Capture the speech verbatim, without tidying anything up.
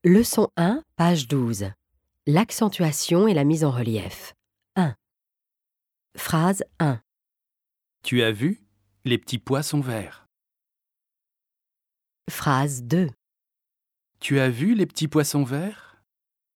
Leçon un, page douze. L'accentuation et la mise en relief. un. Phrase un. Tu as vu? Les petits pois sont verts. Phrase deux. Tu as vu les petits poissons verts?